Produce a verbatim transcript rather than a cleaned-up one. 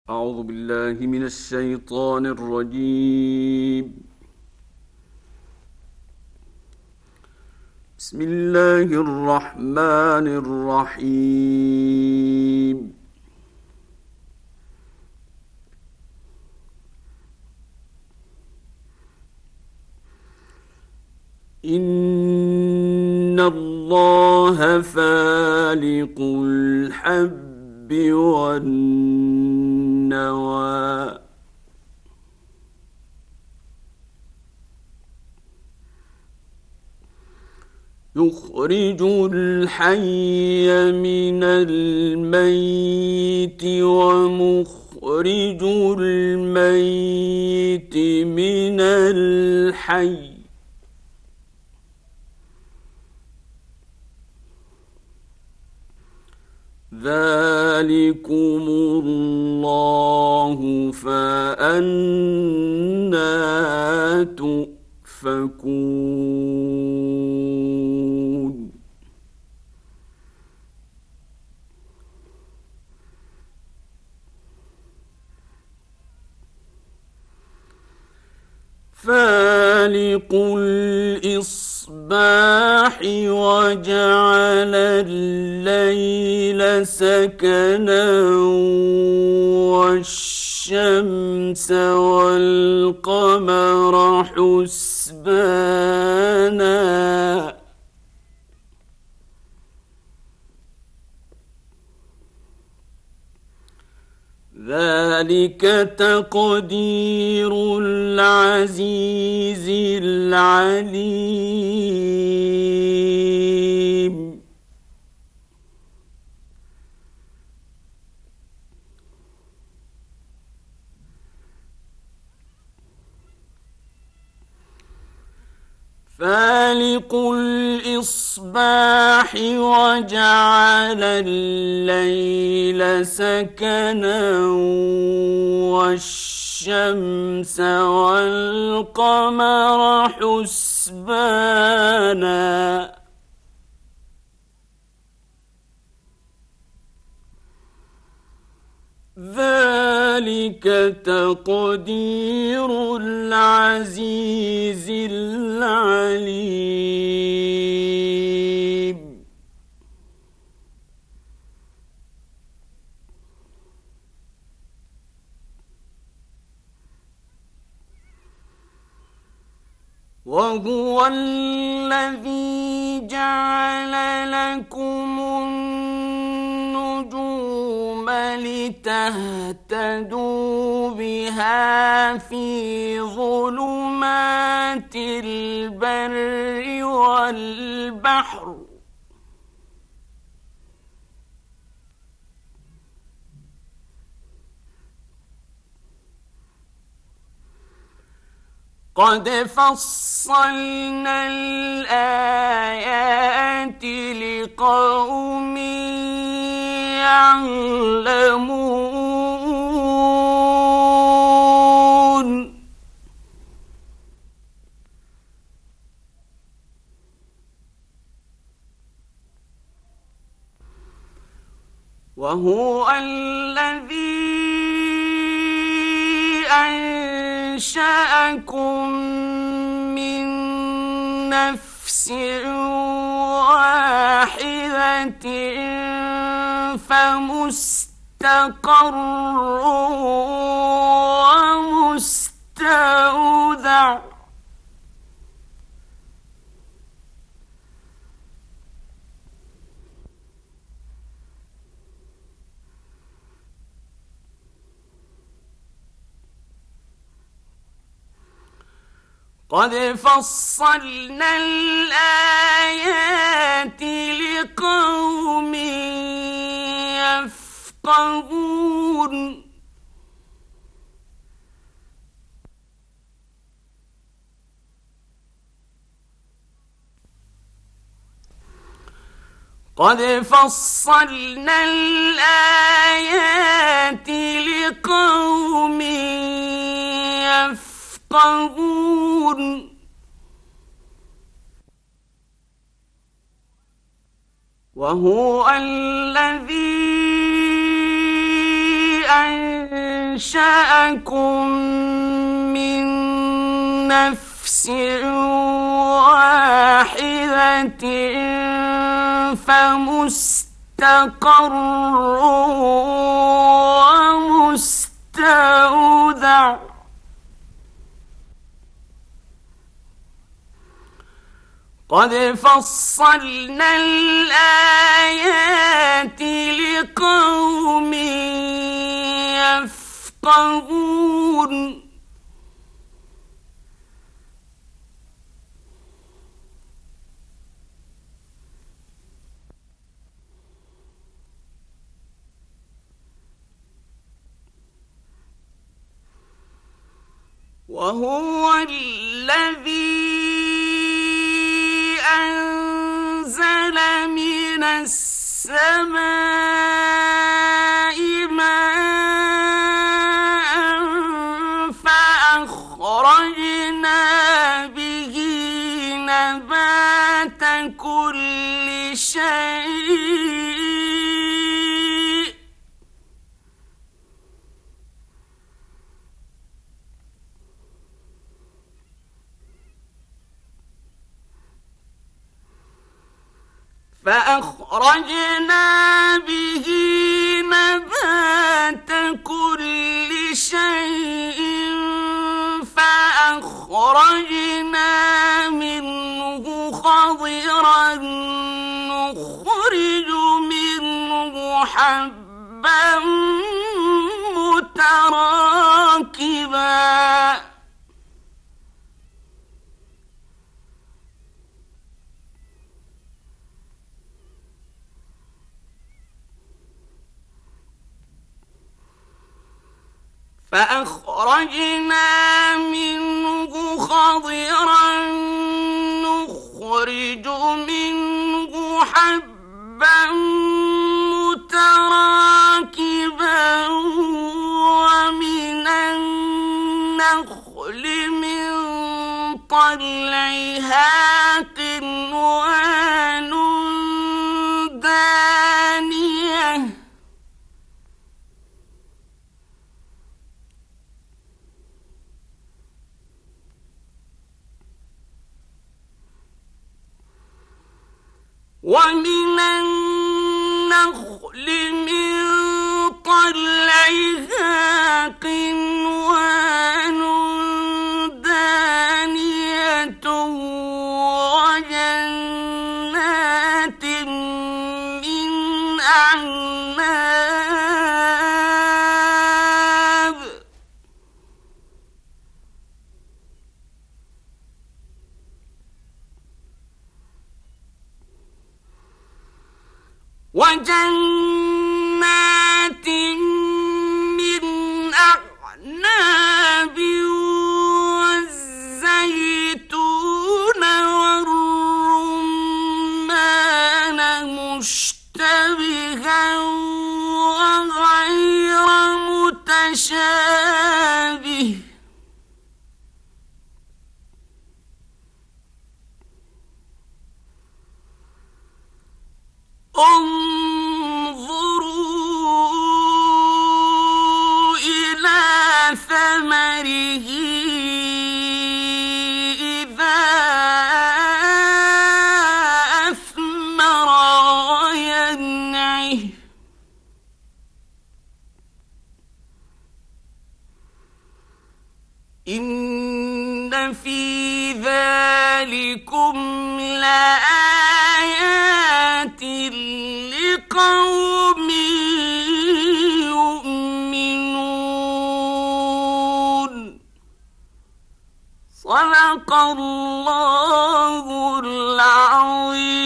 أعوذ بالله من الشيطان الرجيم. بسم الله الرحمن الرحيم. إن الله فالق الحب والنوى يخرج الحي من الميت ومخرج الميت من الحي ذلكم الله فأنى تؤفكون. فالق الإصباح وجعل الليل سكنا والشمس والقمر حسبانا ذلك تقدير العزيز العليم. فالق الإصباح وجعل الليل سكنا والشمس والقمر حسبانا ذلك تقدير العزيز العليم. وهو الذي جعل لكم النجوم لتهتدوا بها في ظلمات البر والبحر قد فصلنا الآيات لقوم يعلمون. وهو الذي أنشأكم من نفس واحدة فمستقر ومستودع قد فصلنا الآيات لقوم يفقهون. قد فصلنا الآيات لقوم يفقهون. وهو الذي أنشأ أنشأكم من نفس واحدة فمستقر ومستودع قد فصلنا الآيات لقوم يفقهون وهو الذي أنزل من السماء ماء فأخرجنا به نبات كل شيء فأخرجنا به نبات كل شيء فأخرجنا منه خضرا نخرج منه حبا متراكبا فأخرجنا منه خضرا نخرج منه حبا متراكبا ومن النخل من طلعها قنوان دانية ومن النخل من طلعها قنوان دانية وجنات من أعناب وجنات من أعناب والزيتون والرمان مشتبها وغير متشابه انظروا إلى ثمره إذا أثمر وينعه إن في ذلكم لآيات لقوم يؤمنون صدق الله العظيم.